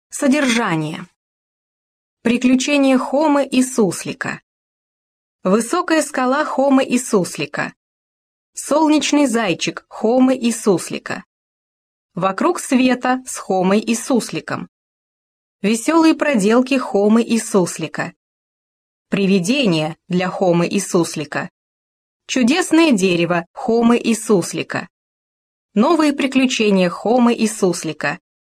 Содержание. Приключения Хомы и Суслика. Высокая скала Хомы и Суслика. Солнечный зайчик Хомы и Суслика. Вокруг света с Хомой и Сусликом. Веселые проделки Хомы и Суслика. Привидения для Хомы и Суслика. Чудесное дерево Хомы и Суслика. Новые приключения Хомы и Суслика.